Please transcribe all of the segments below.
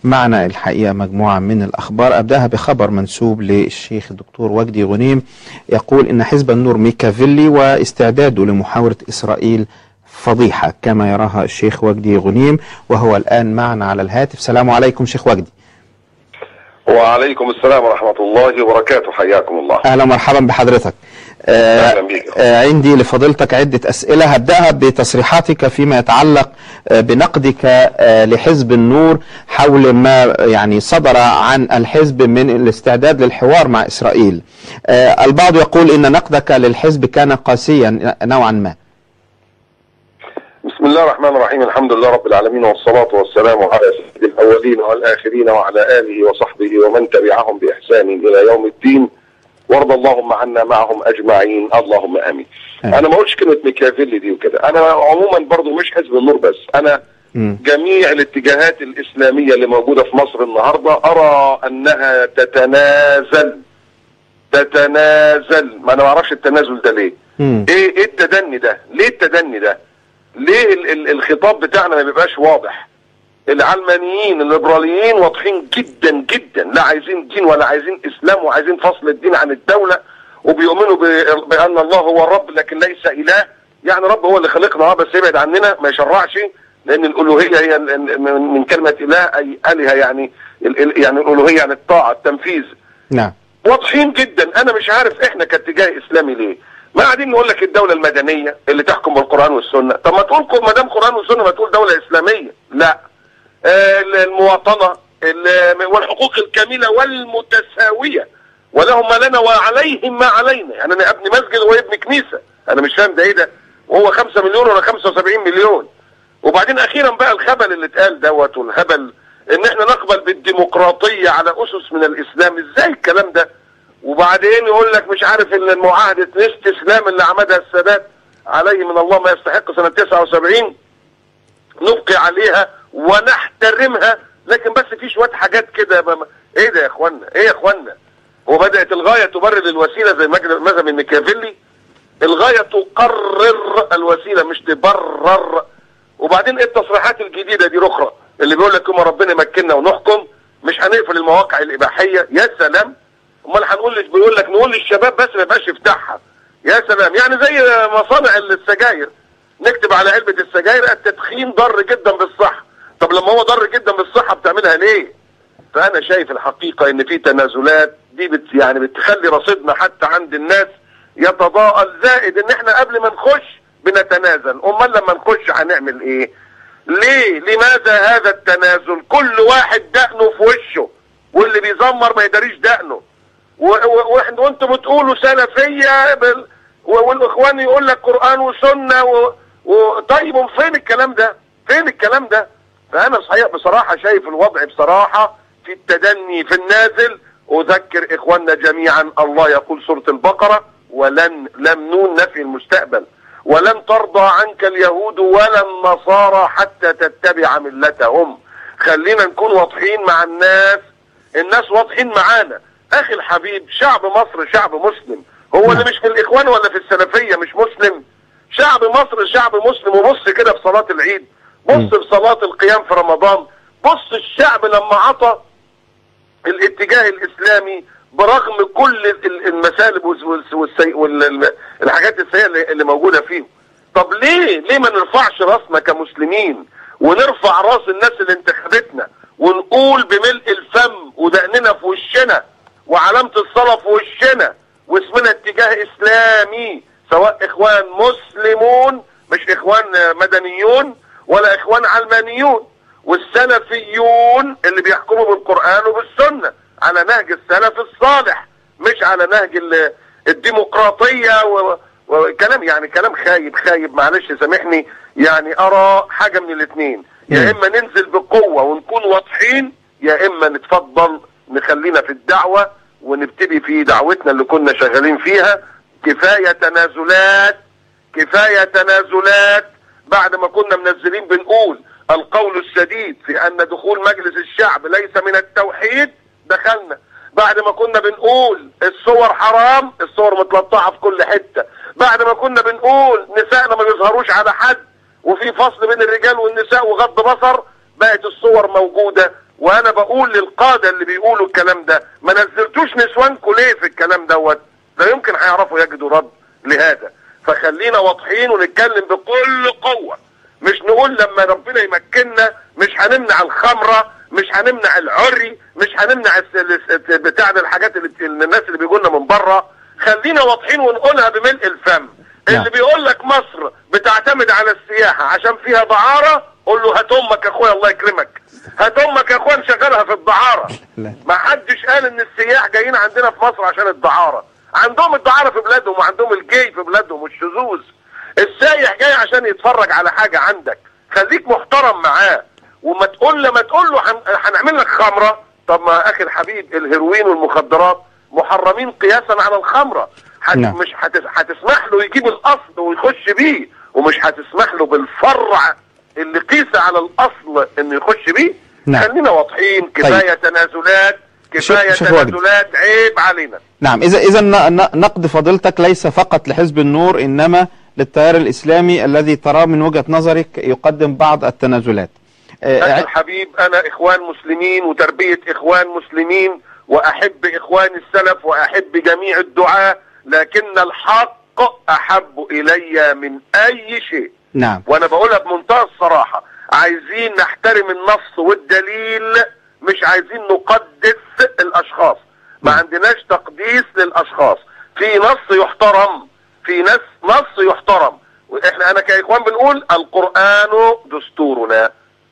معنا الحقيقة مجموعة من الأخبار، أبدأها بخبر منسوب للشيخ الدكتور وجدي غنيم يقول إن حزب النور ميكافيلي واستعداده لمحاورة إسرائيل فضيحة كما يراها الشيخ وجدي غنيم، وهو الآن معنا على الهاتف. السلام عليكم شيخ وجدي. وعليكم السلام ورحمة الله وبركاته، حياكم الله. أهلا ومرحبا بحضرتك. أهلا بك. عندي لفضيلتك عدة أسئلة، هبدأها بتصريحاتك فيما يتعلق بنقدك لحزب النور حول ما يعني صدر عن الحزب من الاستعداد للحوار مع إسرائيل. البعض يقول إن نقدك للحزب كان قاسيا نوعا ما. بسم الله الرحمن الرحيم، الحمد لله رب العالمين، والصلاة والسلام على سيد الأولين والآخرين وعلى آله وصحبه ومن تبعهم بإحسان إلى يوم الدين، وارض اللهم عنا معهم أجمعين، اللهم آمين. أنا ما قلتش كلمة ميكافيلي دي وكده، أنا عموما برضو مش حزب النور بس، أنا جميع الاتجاهات الإسلامية اللي موجودة في مصر النهاردة أرى أنها تتنازل. ما أنا ما أعرفش التنازل ده ليه؟ إيه التدني ده؟ ليه التدني ده؟ ليه الخطاب بتاعنا ما بيبقاش واضح؟ العلمانيين الليبراليين واضحين جدا جدا، لا عايزين دين ولا عايزين اسلام، وعايزين فصل الدين عن الدولة، وبيؤمنوا بان الله هو الرب لكن ليس اله، يعني رب هو اللي خلقنا بس يبعد عننا ما يشرعش، لان الالوهية هي من كلمة اله اي الهة، يعني الالوهية يعني الطاعة التنفيذ. نعم. واضحين جدا. انا مش عارف احنا كاتجاه اسلامي ليه ما قاعدين نقول لك الدولة المدنية اللي تحكم بالقرآن والسنة؟ طب ما تقول ما دام قرآن وسنة ما تقول دولة اسلامية. لا، المواطنة والحقوق الكاملة والمتساوية، ولهم ما لنا وعليهم ما علينا. يعني انا ابني مسجد وهو ابني كنيسة، انا مش فاهم ده ايه ده، وهو 5 مليون ولا 75 مليون. وبعدين اخيرا بقى الخبل اللي اتقال دوت، والهبل ان احنا نقبل بالديمقراطية على اسس من الاسلام، ازاي الكلام ده؟ وبعدين يقول لك مش عارف ان المعاهدة الاستسلام اللي عمدها السادات عليه من الله ما يستحق سنة 79 نبقي عليها ونحترمها، لكن بس في شوية حاجات كده. ايه ده يا اخوانا؟ ايه يا اخوانا؟ وبدأت الغاية تبرر الوسيلة زي مذهب الميكافيلي، الغاية تقرر الوسيلة مش تبرر. وبعدين ايه التصريحات الجديدة دي الاخرى اللي بيقول لك كما ربنا يمكننا ونحكم، مش هنقفل المواقع الاباحية؟ يا سلام. امال هنقول لك بيقول لك نقول للشباب بس ما يبقاش يفتحها. يا سلام، يعني زي مصانع السجاير نكتب على علبة السجاير التدخين ضار جدا بالصحة. طب لما هو ضار جدا بالصحة بتعملها ليه؟ فانا شايف الحقيقة ان في تنازلات دي يعني بتخلي رصيدنا حتى عند الناس يتضاءل، زائد ان احنا قبل ما نخش بنتنازل. امال لما نخش هنعمل ايه؟ ليه؟ لماذا هذا التنازل؟ كل واحد دقنه في وشه، واللي بيزمر ما يداريش دقنه، وانتم بتقولوا سلفية والاخوان يقول لك قرآن وسنة طيب فين الكلام ده؟ فين الكلام ده؟ فانا صحيح بصراحة شايف الوضع بصراحة في التدني في النازل. اذكر اخواننا جميعا الله يقول سورة البقرة لم نون نفي المستقبل، ولن ترضى عنك اليهود ولا النصارى حتى تتبع ملتهم. خلينا نكون واضحين مع الناس واضحين معانا. اخي الحبيب، شعب مصر شعب مسلم، هو اللي مش في الاخوان ولا في السلفية مش مسلم؟ شعب مصر شعب مسلم. وبص كده في صلاة العيد، بص في صلاة القيام في رمضان، بص الشعب لما عطى الاتجاه الاسلامي برغم كل المسالب والحاجات السيئة اللي موجودة فيه. طب ليه ما نرفعش راسنا كمسلمين ونرفع راس الناس اللي انتخبتنا ونقول بملء الفم ودقننا في وشنا وعلامة الصلاة في وشنا واسمنا اتجاه اسلامي، سواء اخوان مسلمون مش اخوان مدنيون ولا اخوان علمانيون، والسلفيون اللي بيحكموا بالقرآن وبالسنة على نهج السلف الصالح، مش على نهج الديمقراطية وكلام يعني كلام خايب معلش سامحني. يعني ارى حاجة من الاثنين، يا اما ننزل بقوة ونكون واضحين، يا اما نتفضل نخلينا في الدعوة ونبتدي في دعوتنا اللي كنا شغالين فيها. كفاية تنازلات بعد ما كنا منزلين بنقول القول السديد في ان دخول مجلس الشعب ليس من التوحيد، دخلنا. بعد ما كنا بنقول الصور حرام، الصور متلطعة في كل حتة. بعد ما كنا بنقول نسائنا ما بيظهروش على حد وفي فصل بين الرجال والنساء وغض بصر، بقت الصور موجودة وانا بقول للقادة اللي بيقولوا الكلام ده، ما نزلتوش نسوانكم ليه في الكلام دوت؟ لا يمكن هيعرفوا يجدوا رد لهذا. فخلينا واضحين ونتكلم بكل قوة، مش نقول لما ربنا يمكننا مش هنمنع الخمرة، مش هنمنع العري، مش هنمنع بتاع الحاجات اللي الناس اللي بيقولنا من بره. خلينا واضحين ونقولها بملء الفم. اللي بيقول لك مصر بتعتمد على السياحة عشان فيها دعارة، قول له هات امك يا اخويا الله يكرمك، هات امك يا اخويا نشغلها في الدعارة. ما حدش قال ان السياح جايين عندنا في مصر عشان الدعارة، عندهم الدعارة في بلادهم وعندهم الجي في بلادهم والشذوذ. السايح جاي عشان يتفرج على حاجة عندك، خليك محترم معاه. وما تقول له هنعمل لك خمرة. طب ما اخي الحبيب الهيروين والمخدرات محرمين قياسا على الخمرة. مش هتسمح له يجيب الاصل ويخش بيه، ومش هتسمح له بالفرع اللي قيس على الاصل انه يخش بيه. خلينا واضحين، كفاية تنازلات، كفاية تنازلات، عيب علينا. نعم، اذا نقد فضيلتك ليس فقط لحزب النور، انما للتيار الاسلامي الذي تراه من وجهة نظرك يقدم بعض التنازلات. أخي الحبيب، انا اخوان مسلمين وتربية اخوان مسلمين، واحب اخوان السلف واحب جميع الدعاة، لكن الحق احب الي من اي شيء. نعم. وانا بقولها بمنتهى الصراحة، عايزين نحترم النص والدليل، مش عايزين نقدس الاشخاص. ما عندناش تقديس للاشخاص، في نص يحترم، في نص يحترم. انا كاخوان بنقول القرآن دستورنا،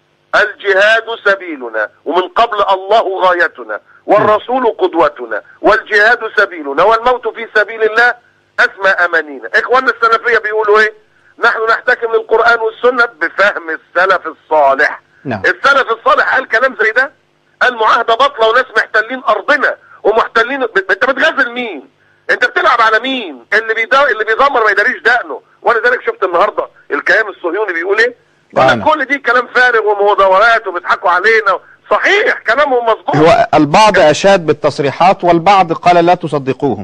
الجهاد سبيلنا، ومن قبل الله غايتنا، والرسول قدوتنا، والجهاد سبيلنا، والموت في سبيل الله اسمى امانينا. اخواننا السلفية بيقولوا ايه؟ نحن نحتكم للقرآن والسنة بفهم السلف الصالح. السلف الصالح قال كلام زي ده؟ قال معاهدة باطلة وناس محتلين ارضنا ومحتلين. انت بتغازل مين؟ انت بتلعب على مين؟ اللي بيضمر ما يداريش دقنه. ولذلك شفت النهارده الكيان الصهيوني بيقول ايه؟ كل دي كلام فارغ ومداورات وبيضحكوا علينا. صحيح كلامهم مظبوط. هو البعض اشاد بالتصريحات والبعض قال لا تصدقوهم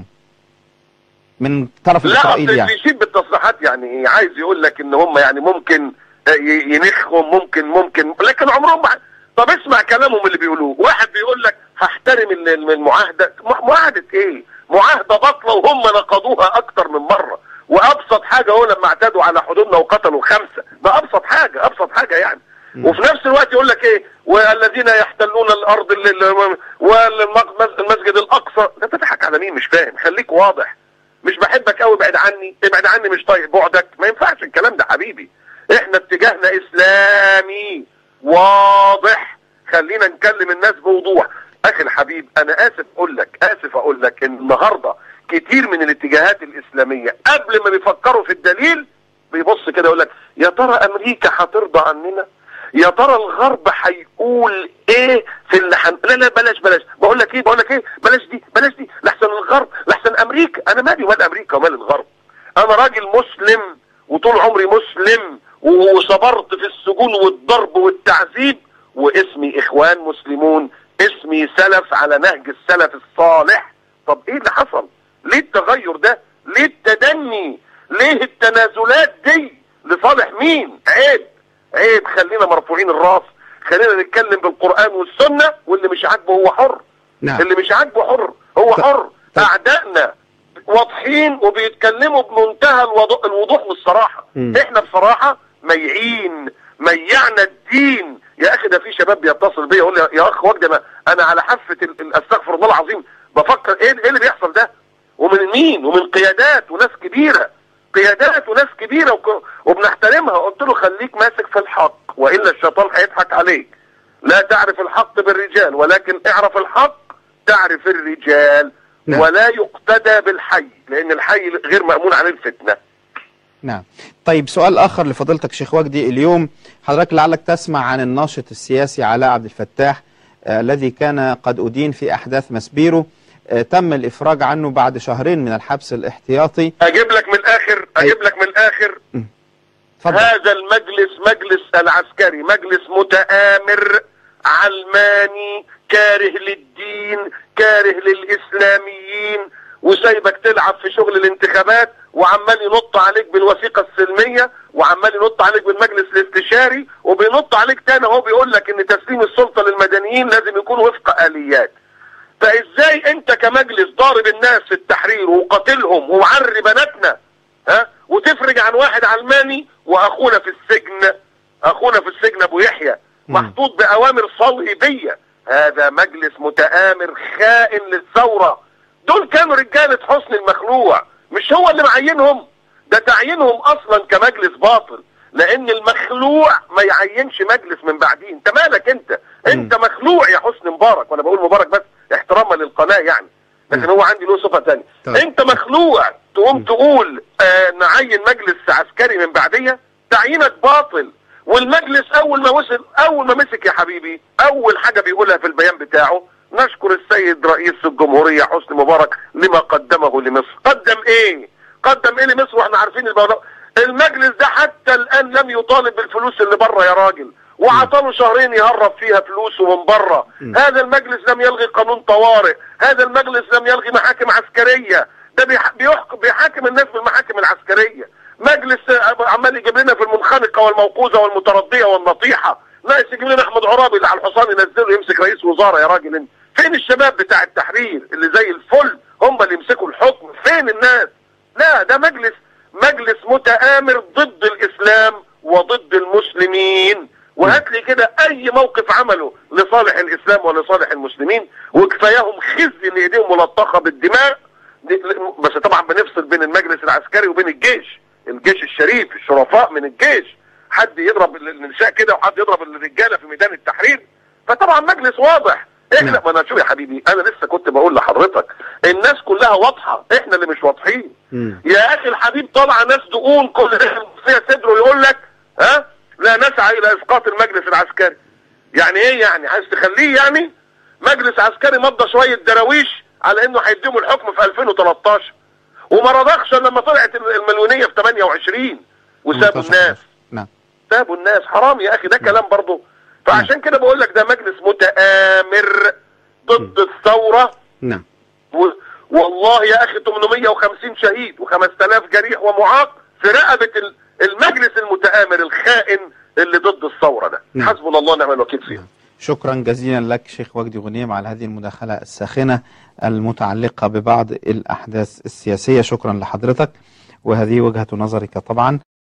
من طرف اسرائيل. يعني بيشيد بالتصريحات، يعني عايز يقول لك ان هم يعني ممكن ينخهم، ممكن لكن عمرهم طب اسمع كلامهم اللي بيقولوه. واحد بيقول لك هحترم المعاهدة. معاهدة ايه؟ معاهدة باطلة وهم نقضوها اكتر من مرة. وابسط حاجة هو لما اعتدوا على حدودنا وقتلوا 5، ده ابسط حاجة يعني. وفي نفس الوقت يقول لك ايه؟ والذين يحتلون الارض والمسجد الاقصى. انت بتضحك على مين؟ مش فاهم. خليك واضح. مش بحبك قوي ابعد عني، مش طايق بعدك. ما ينفعش الكلام ده حبيبي. احنا اتجاهنا اسلامي واضح. خلينا نكلم الناس بوضوح. اخي الحبيب، انا اسف اقول لك ان النهارده كتير من الاتجاهات الاسلاميه قبل ما بيفكروا في الدليل بيبص كده يقول لك يا ترى امريكا هترضى عننا؟ يا ترى الغرب هيقول ايه في اللي لا بلاش بقول لك ايه بلاش دي لحسن الغرب، لحسن امريكا. انا مالي ومال امريكا ومال الغرب. انا راجل مسلم وطول عمري مسلم، وصبرت في السجون والضرب والتعذيب، واسمي اخوان مسلمون، اسمي سلف على نهج السلف الصالح. طب ايه اللي حصل؟ ليه التغير ده؟ ليه التدني؟ ليه التنازلات دي؟ لصالح مين؟ عيب. خلينا مرفوعين الراس، خلينا نتكلم بالقرآن والسنة، واللي مش عاجبه هو حر. نعم. اللي مش عاجبه هو حر. اعدائنا واضحين وبيتكلموا بمنتهى الوضوح والصراحة. احنا بصراحة ميعنا الدين. يا اخي ده في شباب بيتصل بيا يقول لي يا اخ وجدي انا على حافة استغفر الله العظيم بفكر ايه اللي بيحصل ده؟ ومن مين؟ ومن قيادات وناس كبيرة وبنحترمها. قلت له خليك ماسك في الحق، وإلا الشيطان هيضحك عليك. لا تعرف الحق بالرجال، ولكن اعرف الحق تعرف الرجال. نعم. ولا يقتدى بالحي، لأن الحي غير مأمون عن الفتنة. نعم. طيب سؤال آخر لفضيلتك شيخ وجدي. اليوم حضرتك لعلك تسمع عن الناشط السياسي علاء عبد الفتاح الذي كان قد أدين في أحداث مسبيرو. تم الإفراج عنه بعد 2 شهر من الحبس الاحتياطي. أجيب لك من الآخر. هذا المجلس مجلس العسكري، مجلس متآمر علماني كاره للدين، كاره للإسلاميين، وسايبك تلعب في شغل الانتخابات وعمال ينط عليك بالوثيقة السلمية، وعمال ينط عليك بالمجلس الاستشاري، وبينط عليك تاني اهو بيقول لك ان تسليم السلطة للمدنيين لازم يكون وفق آليات. فازاي انت كمجلس ضارب الناس في التحرير وقاتلهم ومعري بناتنا، وتفرج عن واحد علماني واخونا في السجن، اخونا في السجن ابو يحيى محطوط باوامر صليبية؟ هذا مجلس متآمر خائن للثورة. دول كانوا رجالة حسن المخلوع، مش هو اللي معينهم، ده تعيينهم اصلا كمجلس باطل، لان المخلوع ما يعينش مجلس من بعديه. انت مالك انت مخلوع يا حسن مبارك، وانا بقول مبارك بس احتراما للقناة يعني، لكن هو عندي له صفة تانية. انت مخلوع تقوم تقول نعين مجلس عسكري من بعديه؟ تعيينك باطل. والمجلس اول ما مسك يا حبيبي، اول حاجة بيقولها في البيان بتاعه: نشكر السيد رئيس الجمهورية حسني مبارك لما قدمه لمصر. قدم ايه لمصر واحنا عارفين الموضوع؟ المجلس ده حتى الان لم يطالب بالفلوس اللي بره يا راجل، وعطاله شهرين يهرب فيها فلوسه من بره. هذا المجلس لم يلغي قانون طوارئ، هذا المجلس لم يلغي محاكم عسكرية، ده بيحاكم الناس بالمحاكم العسكرية. مجلس عمال يجيب لنا في المنخنقة والموقوذة والمتردية والنطيحة، ناقص يجيب لنا احمد عرابي اللي على الحصان ينزله يمسك رئيس وزراء. يا راجل انت فين الشباب بتاع التحرير اللي زي الفل هم اللي يمسكوا الحكم؟ فين الناس؟ لا، ده مجلس متآمر ضد الاسلام وضد المسلمين. وهات لي كده اي موقف عمله لصالح الاسلام ولصالح المسلمين، وكفاياهم خزي ان ايديهم ملطخه بالدماء. بس طبعا بنفصل بين المجلس العسكري وبين الجيش الشريف، الشرفاء من الجيش. حد يضرب النساء كده وحد يضرب الرجاله في ميدان التحرير، فطبعا مجلس واضح. احنا ما انا شوف يا حبيبي، انا لسه كنت بقول لحضرتك الناس كلها واضحه، احنا اللي مش واضحين. يا اخي الحبيب، طلع ناس دقون كل فيها صدره يقول لك لا نسعى الى اسقاط المجلس العسكري. يعني ايه يعني؟ عايز تخليه يعني مجلس عسكري مضى شويه دراويش على انه هيديهم الحكم في 2013، وما رضخش لما طلعت المليونيه في 28 وسابوا الناس. سابوا الناس. حرام يا اخي، ده كلام برضه. فعشان كده بقول لك ده مجلس متآمر ضد الثوره. نعم. والله يا اخي 850 شهيد و5000 جريح ومعاق في رقبه المجلس المتآمر الخائن اللي ضد الثوره ده. نعم. حسبنا الله ونعم الوكيل فيه. شكرا جزيلا لك شيخ وجدي غنيم على هذه المداخله الساخنه المتعلقه ببعض الاحداث السياسيه. شكرا لحضرتك، وهذه وجهه نظرك طبعا.